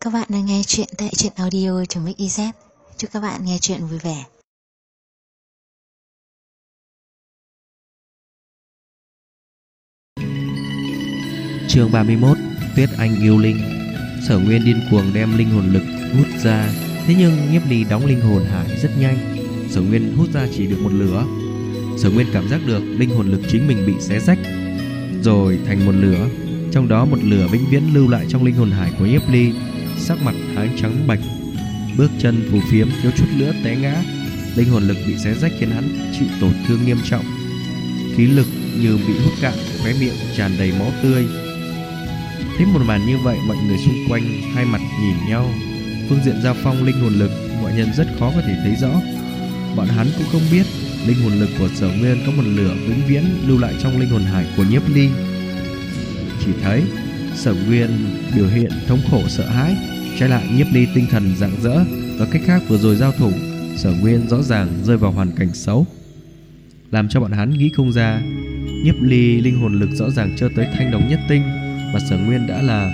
Các bạn đang nghe chuyện tại truyện audio.mix.iz. Chúc các bạn nghe chuyện vui vẻ. Chương 31. Tuyết Anh yêu linh. Sở Nguyên điên cuồng đem linh hồn lực hút ra, thế nhưng Nhiếp Ly đóng linh hồn hải rất nhanh. Sở Nguyên hút ra chỉ được một lửa. Sở Nguyên cảm giác được linh hồn lực chính mình bị xé rách rồi thành một lửa, trong đó một lửa vĩnh viễn lưu lại trong linh hồn hải của Nhiếp Ly. Sắc mặt hắn trắng bệch, bước chân phù phiếm, thiếu chút nữa té ngã. Linh hồn lực bị xé rách khiến hắn chịu tổn thương nghiêm trọng, khí lực như bị hút cạn, khóe miệng tràn đầy máu tươi. Thấy một màn như vậy, mọi người xung quanh hai mặt nhìn nhau. Phương diện giao phong linh hồn lực, mọi nhân rất khó có thể thấy rõ. Bọn hắn cũng không biết linh hồn lực của Sở Nguyên có một lửa vĩnh viễn lưu lại trong linh hồn hải của Nhiếp Ly. Chỉ thấy Sở Nguyên biểu hiện thống khổ sợ hãi, trái lại Nhiếp Ly tinh thần rạng rỡ. Nói cách khác, vừa rồi giao thủ, Sở Nguyên rõ ràng rơi vào hoàn cảnh xấu, làm cho bọn hắn nghĩ không ra. Nhiếp Ly linh hồn lực rõ ràng chưa tới thanh đồng nhất tinh, mà Sở Nguyên đã là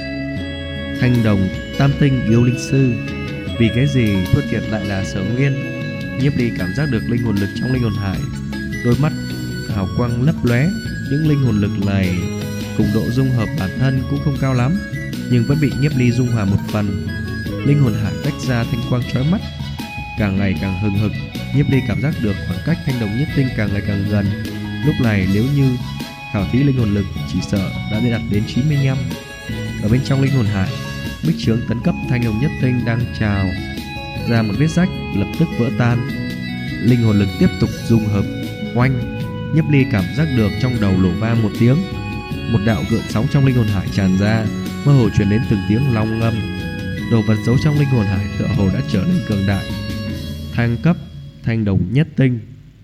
thanh đồng tam tinh yêu linh sư. Vì cái gì thua thiệt lại là Sở Nguyên? Nhiếp Ly cảm giác được linh hồn lực trong linh hồn hải, đôi mắt hào quang lấp lóe. Những linh hồn lực này cùng độ dung hợp bản thân cũng không cao lắm, nhưng vẫn bị Nhiếp Ly dung hòa một phần. Linh hồn hải tách ra thanh quang chói mắt, càng ngày càng hừng hực. Nhiếp Ly cảm giác được khoảng cách thanh đồng nhất tinh càng ngày càng gần. Lúc này nếu như khảo thí linh hồn lực, chỉ sợ đã đạt đến 95. Ở bên trong linh hồn hải, bích trướng tấn cấp thanh đồng nhất tinh đang trào ra một vết rách, lập tức vỡ tan. Linh hồn lực tiếp tục dung hợp. Oanh! Nhiếp Ly cảm giác được trong đầu nổ vang một tiếng, một đạo gợn sóng trong linh hồn hải tràn ra, mơ hồ truyền đến từng tiếng long ngâm. Đồ vật giấu trong linh hồn hải tựa hồ đã trở nên cường đại. Thăng cấp thanh đồng nhất tinh.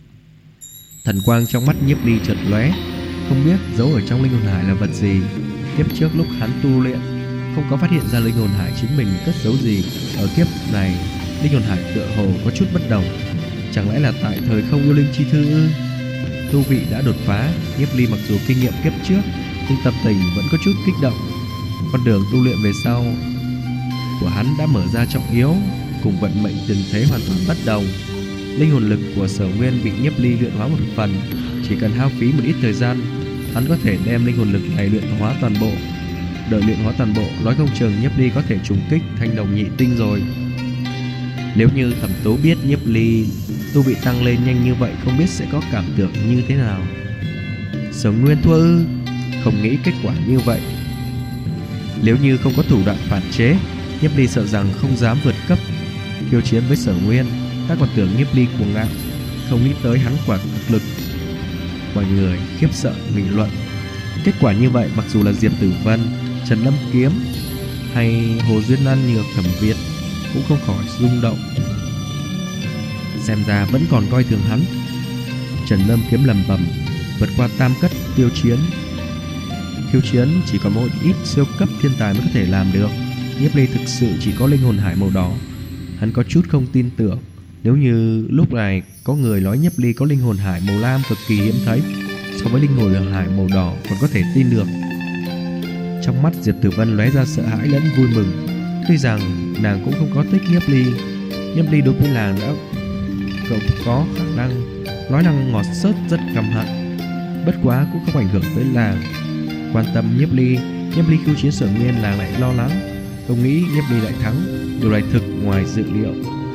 Thần quang trong mắt Nhiếp Ly chợt lóe, không biết giấu ở trong linh hồn hải là vật gì. Kiếp trước lúc hắn tu luyện, không có phát hiện ra linh hồn hải chính mình cất giấu gì. Ở kiếp này, linh hồn hải tựa hồ có chút bất đồng. Chẳng lẽ là tại thời không yêu linh chi thư ư? Tu vị đã đột phá, Nhiếp Ly mặc dù kinh nghiệm kiếp trước, nhưng tâm tình vẫn có chút kích động. Con đường tu luyện về sau của hắn đã mở ra trọng yếu, cùng vận mệnh tình thế hoàn toàn bất đồng. Linh hồn lực của Sở Nguyên bị Nhiếp Ly luyện hóa một phần, chỉ cần hao phí một ít thời gian, hắn có thể đem linh hồn lực này luyện hóa toàn bộ. Đợi luyện hóa toàn bộ, nói không chừng Nhiếp Ly có thể trùng kích thanh đồng nhị tinh rồi. Nếu như Thẩm Tố biết Nhiếp Ly tu vị tăng lên nhanh như vậy, không biết sẽ có cảm tưởng như thế nào. Sở Nguyên thua ư? Không nghĩ kết quả như vậy. Nếu như không có thủ đoạn phản chế, Nhiếp Ly sợ rằng không dám vượt cấp khiêu chiến với Sở Nguyên. Ta còn tưởng Nhiếp Ly cuồng ngạo, không nghĩ tới hắn quả thực lực. Mọi người khiếp sợ nghị luận. Kết quả như vậy, mặc dù là Diệp Tử Vân, Trần Lâm Kiếm hay Hồ Duyên Lan Nhược, Thẩm Việt cũng không khỏi rung động. Xem ra vẫn còn coi thường hắn. Trần Lâm Kiếm lẩm bẩm, vượt qua tam cấp khiêu chiến chỉ có một ít siêu cấp thiên tài mới có thể làm được. Nhiếp Ly thực sự chỉ có linh hồn hải màu đỏ. Hắn có chút không tin tưởng. Nếu như lúc này có người nói Nhiếp Ly có linh hồn hải màu lam cực kỳ hiếm thấy, so với linh hồn hải màu đỏ còn có thể tin được. Trong mắt Diệp Tử Vân lóe ra sợ hãi lẫn vui mừng. Tuy rằng nàng cũng không có thích Nhiếp Ly, Nhiếp Ly đối với nàng đã có khả năng nói năng ngọt xớt rất căm hận, bất quá cũng không ảnh hưởng tới nàng. Quan tâm Nhiếp Ly khiêu chiến Sở Nguyên, nàng lại lo lắng, không nghĩ Nhiếp Ly lại thắng. Điều này thực ngoài dự liệu.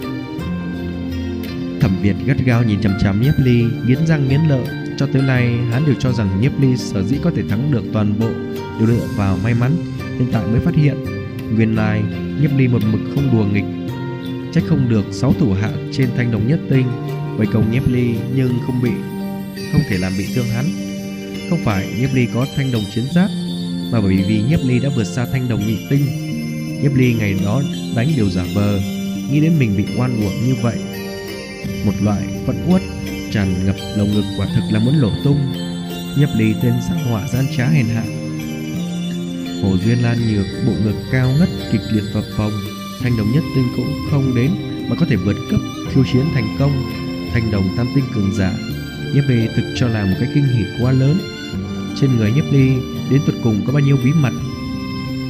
Thẩm Việt gắt gao nhìn chằm chằm Nhiếp Ly, nghiến răng nghiến lợi. Cho tới nay hắn đều cho rằng Nhiếp Ly sở dĩ có thể thắng được toàn bộ đều dựa vào may mắn, hiện tại mới phát hiện nguyên lai Nhiếp Ly một mực không đùa nghịch. Trách không được 6 thủ hạ trên thanh đồng nhất tinh vây công Nhiếp Ly nhưng không thể làm bị thương hắn. Không phải Nhiếp Ly có thanh đồng chiến giáp, mà bởi vì Nhiếp Ly đã vượt xa thanh đồng nhị tinh. Nhiếp Ly ngày đó đánh đều giả vờ, nghĩ đến mình bị oan uổng như vậy. Một loại phẫn uất tràn ngập lồng ngực, quả thực là muốn nổ tung. Nhiếp Ly tên sắc họa gian trá hèn hạ. Hồ Duyên Lan Nhược bộ ngực cao ngất kịch liệt phập phồng, thanh đồng nhất tinh cũng không đến mà có thể vượt cấp khiêu chiến thành công thanh đồng tam tinh cường giả. Nhiếp Ly thực cho là một cái kinh hỉ quá lớn. Trên người Nhiếp Ly đến tột cùng có bao nhiêu bí mật?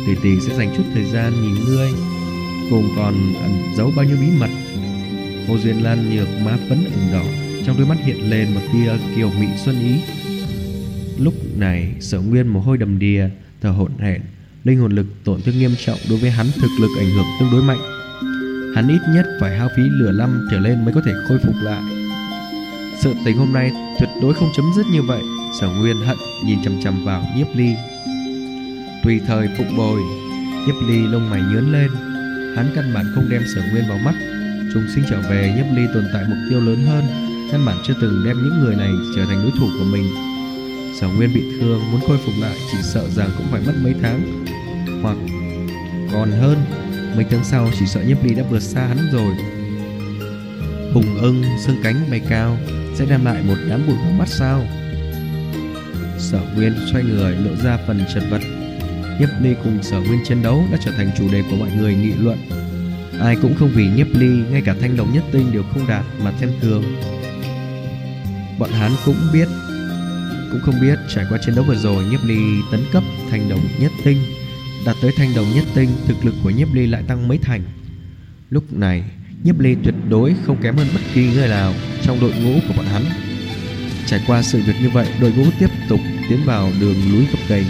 tỷ tỷ sẽ dành chút thời gian nhìn ngươi, cùng còn ẩn giấu bao nhiêu bí mật. Hồ Duyên Lan Nhược má phấn ửng đỏ, trong đôi mắt hiện lên một tia kiều mị xuân ý. Lúc này Sở Nguyên mồ hôi đầm đìa, thở hổn hển, linh hồn lực tổn thương nghiêm trọng. Đối với hắn, thực lực ảnh hưởng tương đối mạnh. Hắn ít nhất phải hao phí lửa năm trở lên mới có thể khôi phục lại. Sự tình hôm nay tuyệt đối không chấm dứt như vậy. Sở Nguyên hận nhìn chằm chằm vào Nhiếp Ly. Tùy thời phụng bồi. Nhiếp Ly lông mày nhướng lên. Hắn căn bản không đem Sở Nguyên vào mắt. Trùng sinh trở về, Nhiếp Ly tồn tại mục tiêu lớn hơn, căn bản chưa từng đem những người này trở thành đối thủ của mình. Sở Nguyên bị thương, muốn khôi phục lại chỉ sợ rằng cũng phải mất mấy tháng, hoặc còn hơn. Mấy tháng sau chỉ sợ Nhiếp Ly đã vượt xa hắn rồi. Hùng ưng xương cánh bay cao sẽ đem lại một đám bụi vào mắt sao? Sở Nguyên xoay người lộ ra phần chật vật. Nhiếp Ly cùng Sở Nguyên chiến đấu đã trở thành chủ đề của mọi người nghị luận. Ai cũng không vì Nhiếp Ly, ngay cả Thanh Đồng Nhất Tinh đều không đạt mà xem thường. Bọn hắn cũng không biết trải qua chiến đấu vừa rồi, Nhiếp Ly tấn cấp Thanh Đồng Nhất Tinh, đạt tới Thanh Đồng Nhất Tinh, thực lực của Nhiếp Ly lại tăng mấy thành. Lúc này Nhiếp Ly tuyệt đối không kém hơn bất kỳ người nào trong đội ngũ của bọn hắn. Trải qua sự việc như vậy, đội ngũ tiếp tục tiến vào đường núi gập ghềnh.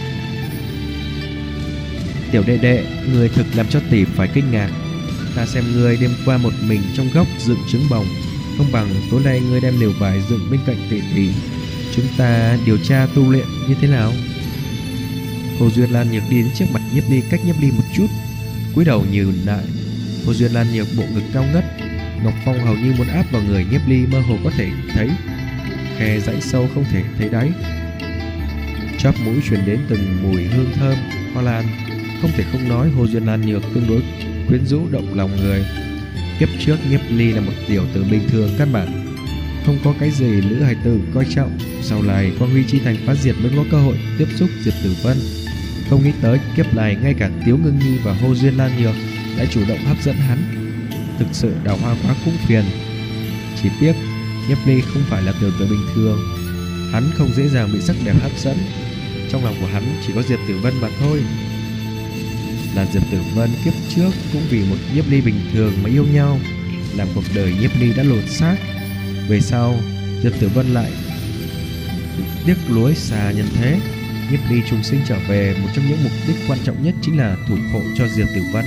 Tiểu đệ đệ, người thực làm cho tỷ phải kinh ngạc. Ta xem ngươi đêm qua một mình trong góc dựng trứng bồng, không bằng tối nay ngươi đem lều vải dựng bên cạnh tỷ tỷ. Chúng ta điều tra tu luyện như thế nào? Hồ Duyên Lan Nhược đi đến trước mặt Nhiếp Ly, cách Nhiếp Ly một chút, cúi đầu nhìn lại. Hồ Duyên Lan Nhược bộ ngực cao ngất, ngọc phong hầu như muốn áp vào người Nhiếp Ly, mơ hồ có thể thấy khe rãnh sâu không thể thấy đáy. Chóp mũi truyền đến từng mùi hương thơm hoa lan. Không thể không nói, Hồ Duyên Lan Nhược tương đối quyến rũ động lòng người. Kiếp trước Nhiếp Ly là một tiểu tử bình thường, căn bản không có cái gì nữ hài tử coi trọng. Sau này Quang Huy Chi Thành phá diệt mới có cơ hội tiếp xúc Diệp Tử Vân. Không nghĩ tới kiếp này ngay cả Tiếu Ngưng Nhi và Hồ Duyên Lan Nhược đã chủ động hấp dẫn hắn. Thực sự đào hoa quá cũng phiền. Chỉ tiếc Nhiếp Ly không phải là tiểu tử bình thường, hắn không dễ dàng bị sắc đẹp hấp dẫn. Trong lòng của hắn chỉ có Diệp Tử Vân mà thôi. Là Diệp Tử Vân kiếp trước cũng vì một Nhiếp Ly bình thường mà yêu nhau, làm cuộc đời Nhiếp Ly đã lột xác. Về sau Diệp Tử Vân lại tiếc nuối xa nhân thế. Nhiếp Ly trùng sinh trở về, một trong những mục đích quan trọng nhất chính là thủ hộ cho Diệp Tử Vân.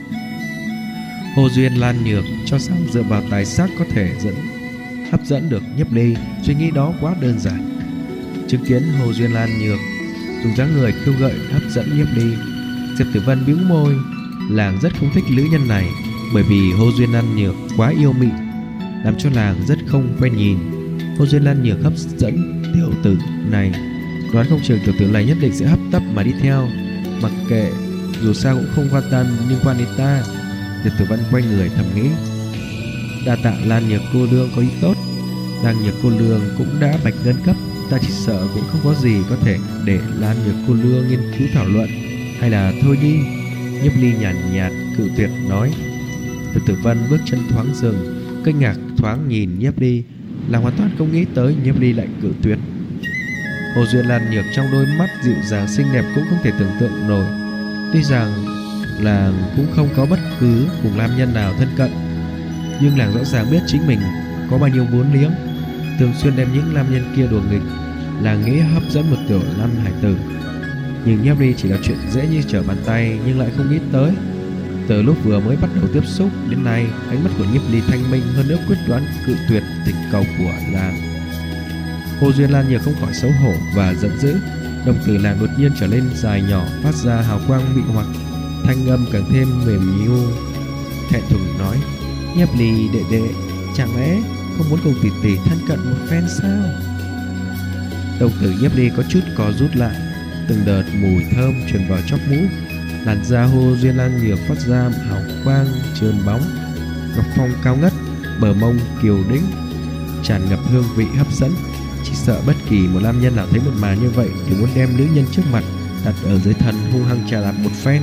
Hồ Duyên Lan Nhược cho rằng dựa vào tài sắc có thể hấp dẫn được Nhiếp Ly, suy nghĩ đó quá đơn giản. Chứng kiến Hồ Duyên Lan Nhược dùng dáng người khiêu gợi hấp dẫn Nhiếp Ly, Diệp Tử Vân bĩu môi. Làng rất không thích nữ nhân này, bởi vì Hồ Duyên Lan Nhược quá yêu mị, làm cho làng rất không quen nhìn. Hồ Duyên Lan Nhược hấp dẫn tiểu tử này, đoán không chừng tiểu tử này nhất định sẽ hấp tấp mà đi theo. Mặc kệ, dù sao cũng không quan tâm liên quan đến ta. Diệp Tử Vân quay người thầm nghĩ. Đa tạ Lan Nhược cô nương có ý tốt. Lan Nhược cô nương cũng đã bạch ngân cấp, ta chỉ sợ cũng không có gì có thể để Lan Nhược cô nương nghiên cứu thảo luận. Hay là thôi đi. Nhiếp Ly nhàn nhạt cự tuyệt nói. Diệp Tử Vân bước chân thoáng dừng, kinh ngạc thoáng nhìn Nhiếp Ly, là hoàn toàn không nghĩ tới Nhiếp Ly lại cự tuyệt. Hồ Duyên Lan Nhược trong đôi mắt dịu dàng xinh đẹp cũng không thể tưởng tượng nổi. Tuy rằng làng cũng không có bất cứ cùng nam nhân nào thân cận, nhưng làng rõ ràng biết chính mình có bao nhiêu vốn liếng, thường xuyên đem những nam nhân kia đùa nghịch. Làng nghĩ hấp dẫn một tiểu nam hải tử, nhưng Nhiếp Ly chỉ là chuyện dễ như trở bàn tay, nhưng lại không nghĩ tới. Từ lúc vừa mới bắt đầu tiếp xúc đến nay, ánh mắt của Nhiếp Ly thanh minh hơn nữa quyết đoán cự tuyệt thỉnh cầu của làng. Hồ Duyên Lan Nhược không khỏi xấu hổ và giận dữ, đồng tử làng đột nhiên trở lên dài nhỏ, phát ra hào quang mị hoặc, thanh âm càng thêm mềm nhu. Thẹn thùng nói: Nhiếp Ly đệ đệ, chẳng lẽ không muốn cùng tỷ tỷ thân cận một phen sao? Đồng tử Nhiếp Ly có chút co rút lại, từng đợt mùi thơm truyền vào chóp mũi. Làn da Hồ Duyên Lan Nhược phát ra hào quang trơn bóng, ngọc phong cao ngất, bờ mông kiều đĩnh, tràn ngập hương vị hấp dẫn. Chỉ sợ bất kỳ một nam nhân nào thấy một màn như vậy thì muốn đem nữ nhân trước mặt đặt ở dưới thân hung hăng trà đạp một phen.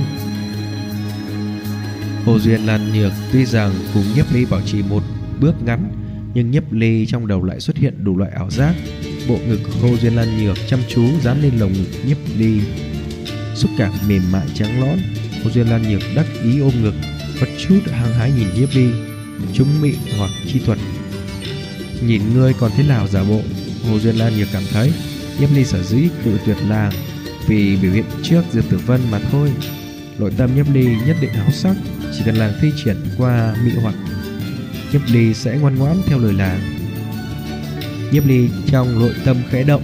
Hồ Duyên Lan Nhược tuy rằng cùng Nhiếp Ly bảo trì một bước ngắn, nhưng Nhiếp Ly trong đầu lại xuất hiện đủ loại ảo giác. Bộ ngực Hồ Duyên Lan Nhược chăm chú dán lên lồng ngực Nhiếp Ly, xúc cảm mềm mại trắng nõn. Hồ Duyên Lan Nhược đắc ý ôm ngực, có chút hăng hái nhìn Nhiếp Ly. Chúng mị hoặc chi thuật, nhìn ngươi còn thế nào giả bộ. Hồ Duyên Lan Nhược cảm thấy Nhiếp Ly sở dĩ cự tuyệt nàng vì biểu hiện trước Diệp Tử Vân mà thôi. Nội tâm Nhiếp Ly nhất định háo sắc, chỉ cần nàng thi triển qua mị hoặc, Nhiếp Ly sẽ ngoan ngoãn theo lời nàng. Nhiếp Ly trong nội tâm khẽ động,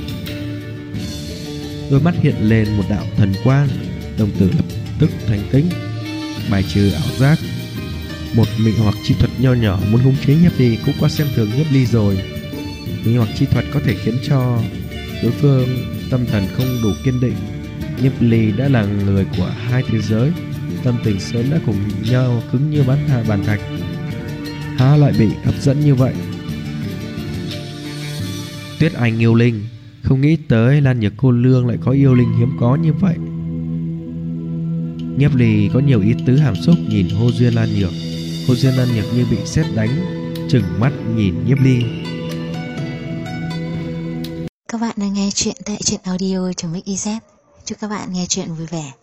đôi mắt hiện lên một đạo thần quang, đồng tử lập tức thành kính, bài trừ ảo giác. Một mị hoặc chi thuật nho nhỏ muốn khống chế Nhiếp Ly cũng quá xem thường Nhiếp Ly rồi. Mị hoặc chi thuật có thể khiến cho đối phương tâm thần không đủ kiên định. Nhiếp Ly đã là người của hai thế giới, tâm tình sớm đã cùng nhau cứng như bàn thạch, há lại bị hấp dẫn như vậy. Tuyết Anh yêu linh, không nghĩ tới Lan Nhược cô nương lại có yêu linh hiếm có như vậy. Nhiếp Ly có nhiều ý tứ hàm xúc nhìn Hồ Duyên Lan Nhược. Hồ Duyên Lan Nhược như bị sét đánh, trừng mắt nhìn Nhiếp Ly. Các bạn đang nghe chuyện tại truyện audio.mix.iz. Chúc các bạn nghe chuyện vui vẻ.